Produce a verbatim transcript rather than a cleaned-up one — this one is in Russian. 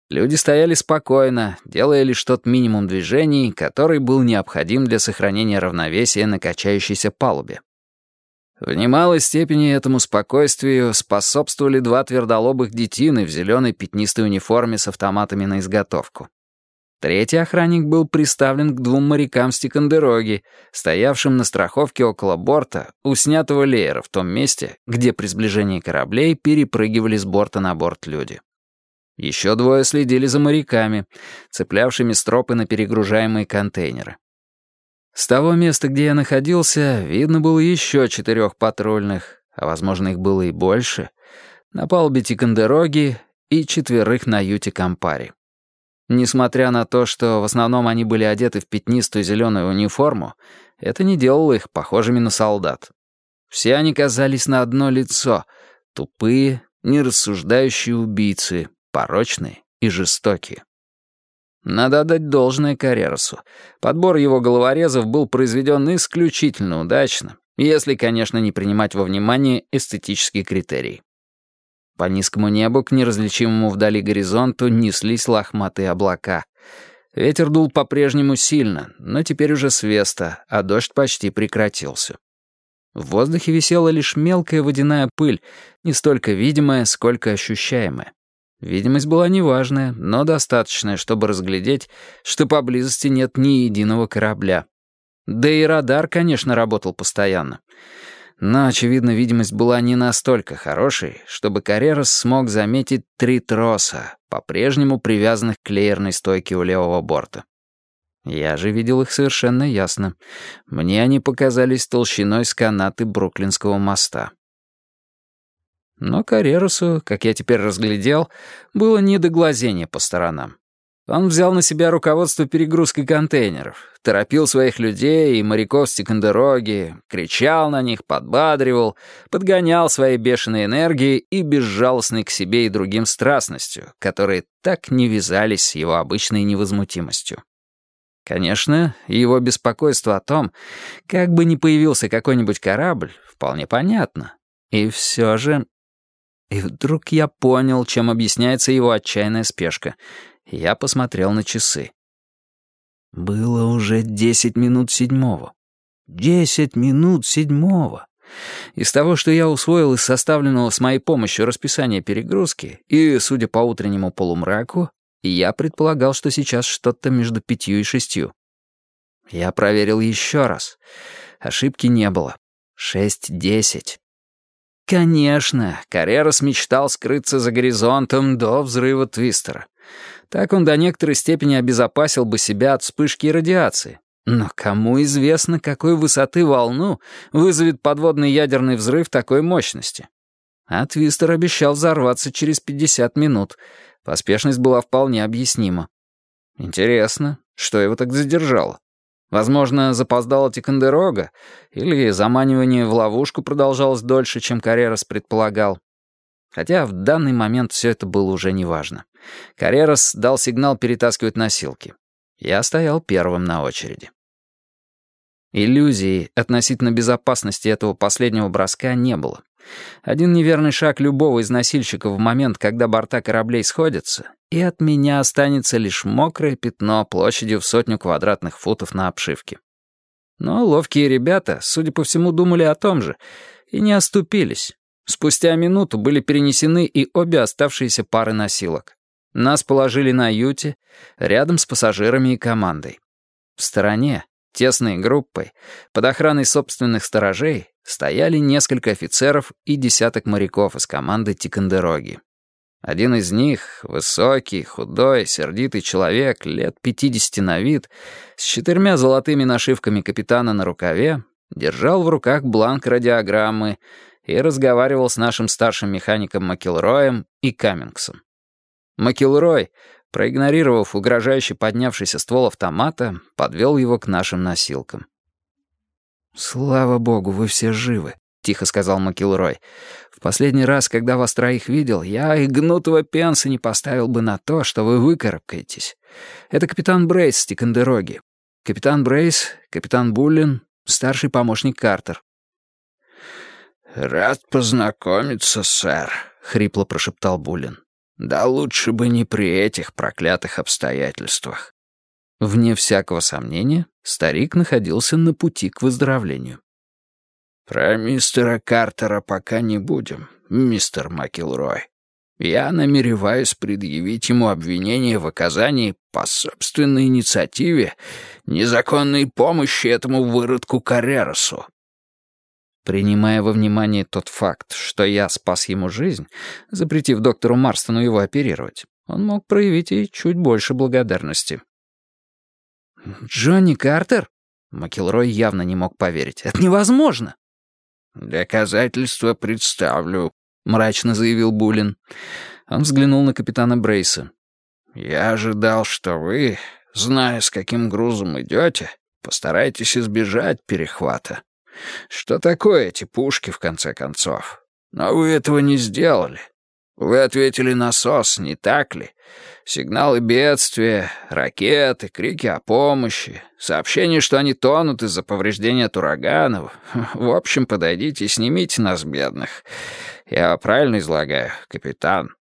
Люди стояли спокойно, делая лишь тот минимум движений, который был необходим для сохранения равновесия на качающейся палубе. В немалой степени этому спокойствию способствовали два твердолобых детины в зеленой пятнистой униформе с автоматами на изготовку. Третий охранник был приставлен к двум морякам с Тикандероги, стоявшим на страховке около борта у снятого леера в том месте, где при сближении кораблей перепрыгивали с борта на борт люди. Еще двое следили за моряками, цеплявшими стропы на перегружаемые контейнеры. С того места, где я находился, видно было еще четырех патрульных, а, возможно, их было и больше, на палубе Тикандероги и четверых на юте Кампари. Несмотря на то, что в основном они были одеты в пятнистую зеленую униформу, это не делало их похожими на солдат. Все они казались на одно лицо — тупые, нерассуждающие убийцы, порочные и жестокие. Надо отдать должное Каррерасу. Подбор его головорезов был произведен исключительно удачно, если, конечно, не принимать во внимание эстетические критерии. По низкому небу к неразличимому вдали горизонту неслись лохматые облака. Ветер дул по-прежнему сильно, но теперь уже с веста, а дождь почти прекратился. В воздухе висела лишь мелкая водяная пыль, не столько видимая, сколько ощущаемая. Видимость была неважная, но достаточная, чтобы разглядеть, что поблизости нет ни единого корабля. Да и радар, конечно, работал постоянно. Но, очевидно, видимость была не настолько хорошей, чтобы Каррерас смог заметить три троса, по-прежнему привязанных к леерной стойке у левого борта. Я же видел их совершенно ясно. Мне они показались толщиной с канаты Бруклинского моста. Но Каррерасу, как я теперь разглядел, было не до глазения по сторонам. Он взял на себя руководство перегрузкой контейнеров, торопил своих людей и моряков с Тикандероги, кричал на них, подбадривал, подгонял своей бешеной энергией и безжалостной к себе и другим страстностью, которые так не вязались с его обычной невозмутимостью. Конечно, его беспокойство о том, как бы ни появился какой-нибудь корабль, вполне понятно. И все же... И вдруг я понял, чем объясняется его отчаянная спешка. Я посмотрел на часы. Было уже десять минут седьмого. Десять минут седьмого. Из того, что я усвоил из составленного с моей помощью расписания перегрузки, и, судя по утреннему полумраку, я предполагал, что сейчас что-то между пятью и шестью. Я проверил еще раз. Ошибки не было. Шесть десять. Конечно, Каррерас мечтал скрыться за горизонтом до взрыва твистера. Так он до некоторой степени обезопасил бы себя от вспышки и радиации. Но кому известно, какой высоты волну вызовет подводный ядерный взрыв такой мощности? А твистер обещал взорваться через пятьдесят минут. Поспешность была вполне объяснима. Интересно, что его так задержало? Возможно, запоздала Тикандерога, или заманивание в ловушку продолжалось дольше, чем Каррерас предполагал. Хотя в данный момент все это было уже неважно. Каррерас дал сигнал перетаскивать носилки. Я стоял первым на очереди. Иллюзии относительно безопасности этого последнего броска не было. Один неверный шаг любого из носильщиков в момент, когда борта кораблей сходятся, и от меня останется лишь мокрое пятно площадью в сотню квадратных футов на обшивке. Но ловкие ребята, судя по всему, думали о том же и не оступились. Спустя минуту были перенесены и обе оставшиеся пары носилок. Нас положили на юте, рядом с пассажирами и командой. В стороне, тесной группой, под охраной собственных сторожей, стояли несколько офицеров и десяток моряков из команды Тикандероги. Один из них, высокий, худой, сердитый человек, лет пятидесяти на вид, с четырьмя золотыми нашивками капитана на рукаве, держал в руках бланк радиограммы и разговаривал с нашим старшим механиком Макилроем и Каммингсом. Макилрой, проигнорировав угрожающе поднявшийся ствол автомата, подвел его к нашим носилкам. «Слава богу, вы все живы», — тихо сказал Макилрой. «В последний раз, когда вас троих видел, я и гнутого пенса не поставил бы на то, что вы выкарабкаетесь. Это капитан Брейс с Тикандероги. Капитан Брейс, капитан Буллин, старший помощник Картер». «Рад познакомиться, сэр», — хрипло прошептал Буллин. Да лучше бы не при этих проклятых обстоятельствах». Вне всякого сомнения, старик находился на пути к выздоровлению. «Про мистера Картера пока не будем, мистер Макилрой. Я намереваюсь предъявить ему обвинение в оказании по собственной инициативе незаконной помощи этому выродку Каррерасу». Принимая во внимание тот факт, что я спас ему жизнь, запретив доктору Марстону его оперировать, он мог проявить и чуть больше благодарности. «Джонни Картер?» Макилрой явно не мог поверить. «Это невозможно!» «Доказательства представлю», — мрачно заявил Буллин. Он взглянул на капитана Брейса. «Я ожидал, что вы, зная, с каким грузом идете, постараетесь избежать перехвата. Что такое эти пушки, в конце концов? Но вы этого не сделали. Вы ответили на СОС, не так ли? Сигналы бедствия, ракеты, крики о помощи, сообщение, что они тонут из-за повреждения от ураганов. В общем, подойдите и снимите нас, бедных. Я правильно излагаю, капитан?»